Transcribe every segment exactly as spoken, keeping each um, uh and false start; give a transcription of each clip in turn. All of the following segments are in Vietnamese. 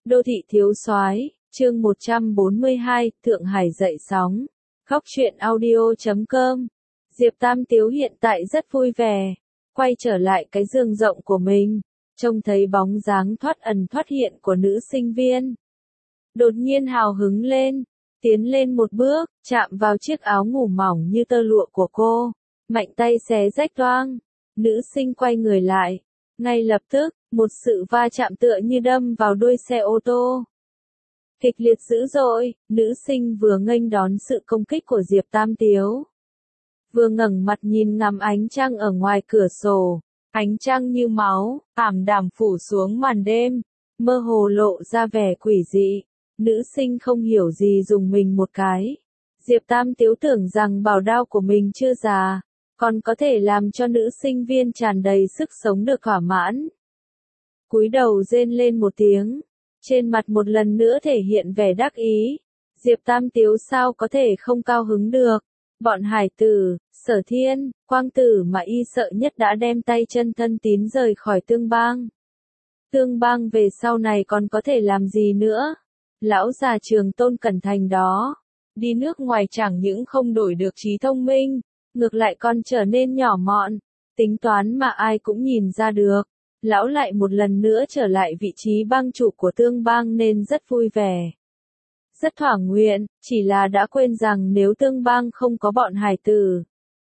Đô thị thiếu soái, chương một trăm bốn mươi hai, Thượng Hải dậy sóng. Khóc chuyện audio chấm com. Diệp Tam Tiếu hiện tại rất vui vẻ, quay trở lại cái giường rộng của mình, trông thấy bóng dáng thoát ẩn thoát hiện của nữ sinh viên. Đột nhiên hào hứng lên, tiến lên một bước, chạm vào chiếc áo ngủ mỏng như tơ lụa của cô, mạnh tay xé rách toang. Nữ sinh quay người lại, ngay lập tức, một sự va chạm tựa như đâm vào đuôi xe ô tô. Kịch liệt dữ dội, nữ sinh vừa nghênh đón sự công kích của Diệp Tam Tiếu, vừa ngẩng mặt nhìn ngắm ánh trăng ở ngoài cửa sổ, ánh trăng như máu, ảm đạm phủ xuống màn đêm, mơ hồ lộ ra vẻ quỷ dị. Nữ sinh không hiểu gì dùng mình một cái. Diệp Tam Tiếu tưởng rằng bảo đao của mình chưa già, còn có thể làm cho nữ sinh viên tràn đầy sức sống được thỏa mãn. Cúi đầu rên lên một tiếng, trên mặt một lần nữa thể hiện vẻ đắc ý. Diệp Tam Tiếu sao có thể không cao hứng được. Bọn Hải Tử, Sở Thiên, Quang Tử mà y sợ nhất đã đem tay chân thân tín rời khỏi Tương Bang. Tương Bang về sau này còn có thể làm gì nữa? Lão già Trường Tôn Cẩn Thành đó, đi nước ngoài chẳng những không đổi được trí thông minh, ngược lại còn trở nên nhỏ mọn, tính toán mà ai cũng nhìn ra được. Lão lại một lần nữa trở lại vị trí bang chủ của Tương Bang nên rất vui vẻ, rất thỏa nguyện, chỉ là đã quên rằng nếu Tương Bang không có bọn Hải Tử,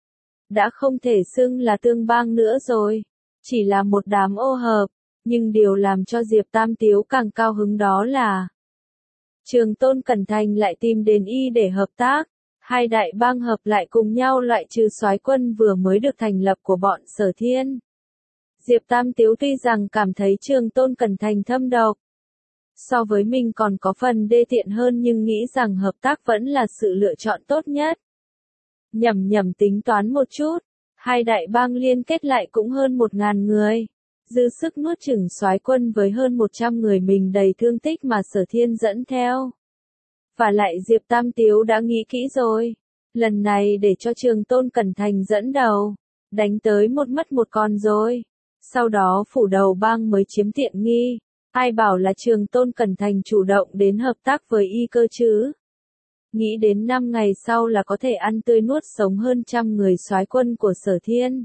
đã không thể xưng là Tương Bang nữa rồi, chỉ là một đám ô hợp. Nhưng điều làm cho Diệp Tam Tiếu càng cao hứng đó là Trường Tôn Cẩn Thành lại tìm đến y để hợp tác, hai đại bang hợp lại cùng nhau loại trừ soái quân vừa mới được thành lập của bọn Sở Thiên. Diệp Tam Tiếu tuy rằng cảm thấy Trường Tôn Cẩn Thành thâm độc, so với mình còn có phần đê tiện hơn, nhưng nghĩ rằng hợp tác vẫn là sự lựa chọn tốt nhất. Nhầm nhầm tính toán một chút, hai đại bang liên kết lại cũng hơn một ngàn người. Dư sức nuốt chửng soái quân với hơn một trăm người mình đầy thương tích mà Sở Thiên dẫn theo. Và lại Diệp Tam Tiếu đã nghĩ kỹ rồi, lần này để cho Trường Tôn Cẩn Thành dẫn đầu, đánh tới một mất một con rồi. Sau đó phủ đầu bang mới chiếm tiện nghi, ai bảo là Trường Tôn Cẩn Thành chủ động đến hợp tác với y cơ chứ. Nghĩ đến năm ngày sau là có thể ăn tươi nuốt sống hơn trăm người soái quân của Sở Thiên.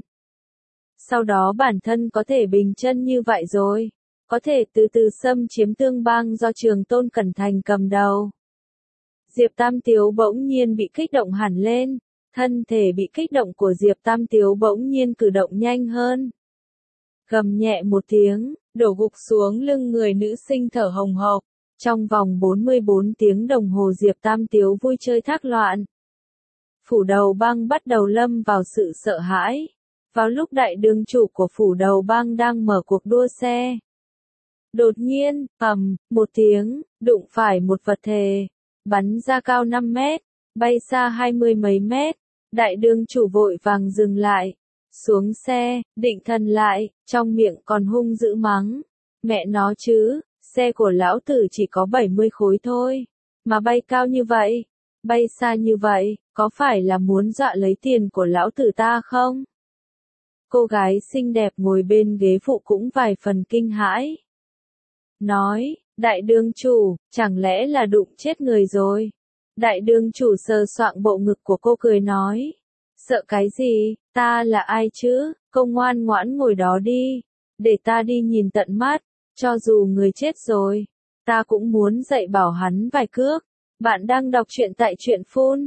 Sau đó bản thân có thể bình chân như vậy rồi, có thể từ từ xâm chiếm Tương Bang do Trường Tôn Cẩn Thành cầm đầu. Diệp Tam Tiếu bỗng nhiên bị kích động hẳn lên, thân thể bị kích động của Diệp Tam Tiếu bỗng nhiên cử động nhanh hơn. Gầm nhẹ một tiếng, đổ gục xuống lưng người nữ sinh thở hồng hộc. Trong vòng bốn mươi bốn tiếng đồng hồ Diệp Tam Tiếu vui chơi thác loạn. Phủ đầu bang bắt đầu lâm vào sự sợ hãi. Vào lúc đại đường chủ của phủ đầu bang đang mở cuộc đua xe, đột nhiên, ầm, một tiếng, đụng phải một vật thể, bắn ra cao năm mét, bay xa hai mươi mấy mét. Đại đường chủ vội vàng dừng lại, xuống xe, định thần lại, trong miệng còn hung dữ mắng. Mẹ nó chứ, xe của lão tử chỉ có bảy mươi khối thôi, mà bay cao như vậy, bay xa như vậy, có phải là muốn dọa lấy tiền của lão tử ta không? Cô gái xinh đẹp ngồi bên ghế phụ cũng vài phần kinh hãi. Nói, đại đường chủ, chẳng lẽ là đụng chết người rồi? Đại đường chủ sờ soạng bộ ngực của cô cười nói. Sợ cái gì, ta là ai chứ, cô ngoan ngoãn ngồi đó đi, để ta đi nhìn tận mắt, cho dù người chết rồi, ta cũng muốn dạy bảo hắn vài cước. Bạn đang đọc truyện tại truyện phun.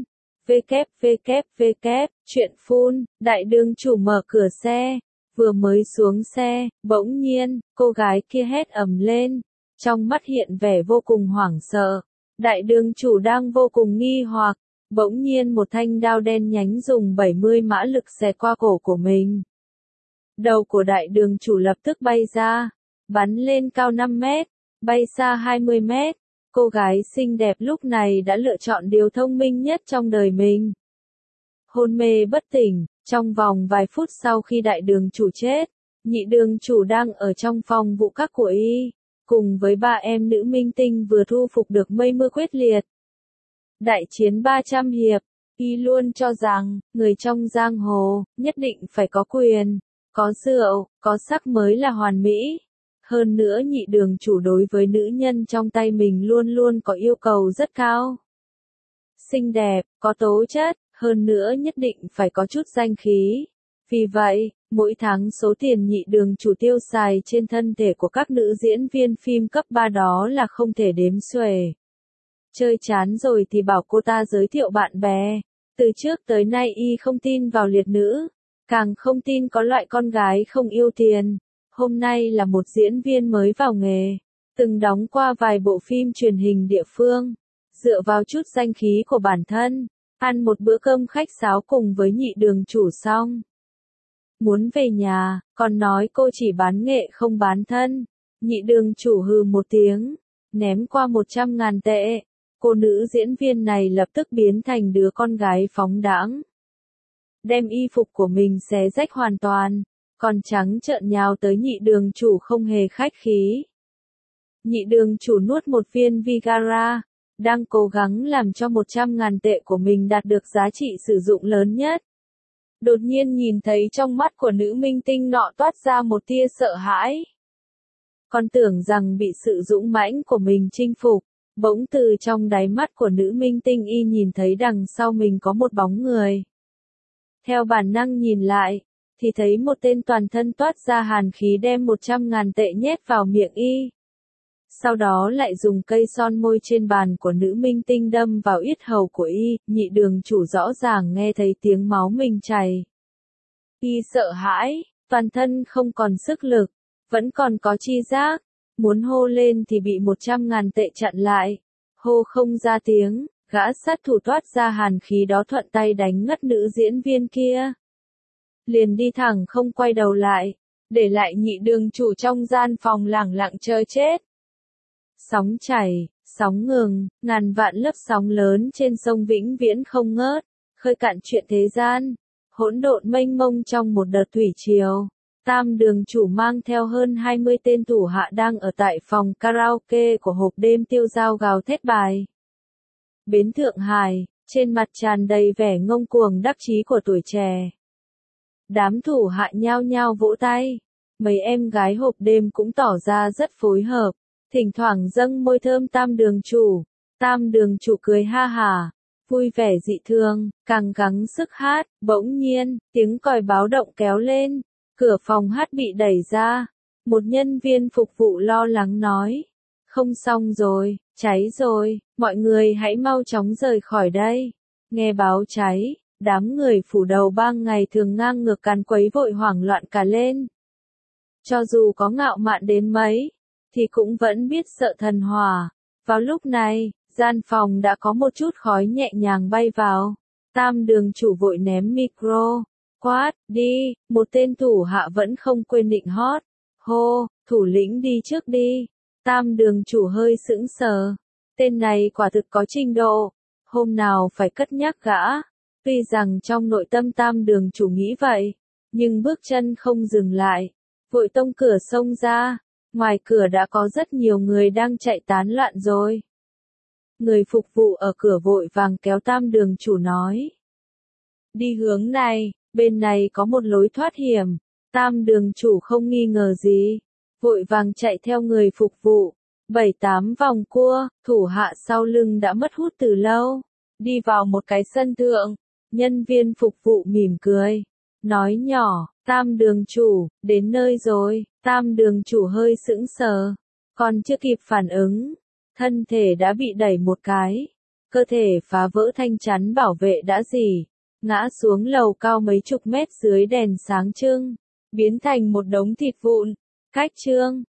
www, truyện phun, đại đường chủ mở cửa xe, vừa mới xuống xe, bỗng nhiên, cô gái kia hét ầm lên, trong mắt hiện vẻ vô cùng hoảng sợ. Đại đường chủ đang vô cùng nghi hoặc, bỗng nhiên một thanh đao đen nhánh dùng bảy mươi mã lực xẹt qua cổ của mình. Đầu của đại đường chủ lập tức bay ra, bắn lên cao năm mét, bay xa hai mươi mét. Cô gái xinh đẹp lúc này đã lựa chọn điều thông minh nhất trong đời mình. Hôn mê bất tỉnh, trong vòng vài phút sau khi đại đường chủ chết, nhị đường chủ đang ở trong phòng vụ các của y, cùng với ba em nữ minh tinh vừa thu phục được mây mưa quyết liệt. Đại chiến ba trăm hiệp, y luôn cho rằng, người trong giang hồ, nhất định phải có quyền, có rượu, có sắc mới là hoàn mỹ. Hơn nữa nhị đường chủ đối với nữ nhân trong tay mình luôn luôn có yêu cầu rất cao. Xinh đẹp, có tố chất, hơn nữa nhất định phải có chút danh khí. Vì vậy, mỗi tháng số tiền nhị đường chủ tiêu xài trên thân thể của các nữ diễn viên phim cấp ba đó là không thể đếm xuể. Chơi chán rồi thì bảo cô ta giới thiệu bạn bè. Từ trước tới nay y không tin vào liệt nữ, càng không tin có loại con gái không yêu tiền. Hôm nay là một diễn viên mới vào nghề, từng đóng qua vài bộ phim truyền hình địa phương, dựa vào chút danh khí của bản thân, ăn một bữa cơm khách sáo cùng với nhị đường chủ xong. Muốn về nhà, còn nói cô chỉ bán nghệ không bán thân. Nhị đường chủ hừ một tiếng, ném qua một trăm ngàn tệ. Cô nữ diễn viên này lập tức biến thành đứa con gái phóng đãng. Đem y phục của mình xé rách hoàn toàn, còn trắng trợn nhào tới nhị đường chủ không hề khách khí. Nhị đường chủ nuốt một viên Vigara, đang cố gắng làm cho một trăm ngàn tệ của mình đạt được giá trị sử dụng lớn nhất. Đột nhiên nhìn thấy trong mắt của nữ minh tinh nọ toát ra một tia sợ hãi. Còn tưởng rằng bị sự dũng mãnh của mình chinh phục, bỗng từ trong đáy mắt của nữ minh tinh y nhìn thấy đằng sau mình có một bóng người. Theo bản năng nhìn lại, thì thấy một tên toàn thân toát ra hàn khí đem một trăm ngàn tệ nhét vào miệng y. Sau đó lại dùng cây son môi trên bàn của nữ minh tinh đâm vào yết hầu của y, nhị đường chủ rõ ràng nghe thấy tiếng máu mình chảy. Y sợ hãi, toàn thân không còn sức lực, vẫn còn có chi giác, muốn hô lên thì bị một trăm ngàn tệ chặn lại, hô không ra tiếng, gã sát thủ toát ra hàn khí đó thuận tay đánh ngất nữ diễn viên kia. Liền đi thẳng không quay đầu lại, để lại nhị đường chủ trong gian phòng lẳng lặng chờ chết. Sóng chảy, sóng ngừng, ngàn vạn lớp sóng lớn trên sông vĩnh viễn không ngớt, khơi cạn chuyện thế gian, hỗn độn mênh mông trong một đợt thủy triều. Tam đường chủ mang theo hơn hai mươi tên thủ hạ đang ở tại phòng karaoke của hộp đêm tiêu dao gào thét bài. Bến Thượng Hải, trên mặt tràn đầy vẻ ngông cuồng đắc chí của tuổi trẻ. Đám thủ hạ nhao nhao vỗ tay, mấy em gái hộp đêm cũng tỏ ra rất phối hợp, thỉnh thoảng dâng môi thơm tam đường chủ. Tam đường chủ cười ha hả, vui vẻ dị thường, càng gắng sức hát. Bỗng nhiên, tiếng còi báo động kéo lên, cửa phòng hát bị đẩy ra. Một nhân viên phục vụ lo lắng nói, không xong rồi, cháy rồi, mọi người hãy mau chóng rời khỏi đây. Nghe báo cháy, đám người phủ đầu bang ngày thường ngang ngược càn quấy vội hoảng loạn cả lên. Cho dù có ngạo mạn đến mấy, thì cũng vẫn biết sợ thần hỏa. Vào lúc này, gian phòng đã có một chút khói nhẹ nhàng bay vào. Tam đường chủ vội ném micro, quát, đi, một tên thủ hạ vẫn không quên định hót. Hô, thủ lĩnh đi trước đi. Tam đường chủ hơi sững sờ. Tên này quả thực có trình độ. Hôm nào phải cất nhắc gã. Tuy rằng trong nội tâm tam đường chủ nghĩ vậy, nhưng bước chân không dừng lại. Vội tông cửa xông ra. Ngoài cửa đã có rất nhiều người đang chạy tán loạn rồi. Người phục vụ ở cửa vội vàng kéo tam đường chủ nói. Đi hướng này, bên này có một lối thoát hiểm. Tam đường chủ không nghi ngờ gì. Vội vàng chạy theo người phục vụ. Bảy tám vòng cua, thủ hạ sau lưng đã mất hút từ lâu. Đi vào một cái sân thượng. Nhân viên phục vụ mỉm cười. Nói nhỏ, tam đường chủ, đến nơi rồi. Tam đường chủ hơi sững sờ. Còn chưa kịp phản ứng. Thân thể đã bị đẩy một cái. Cơ thể phá vỡ thanh chắn bảo vệ đã rỉ. Ngã xuống lầu cao mấy chục mét dưới đèn sáng trưng. Biến thành một đống thịt vụn. Cách chương.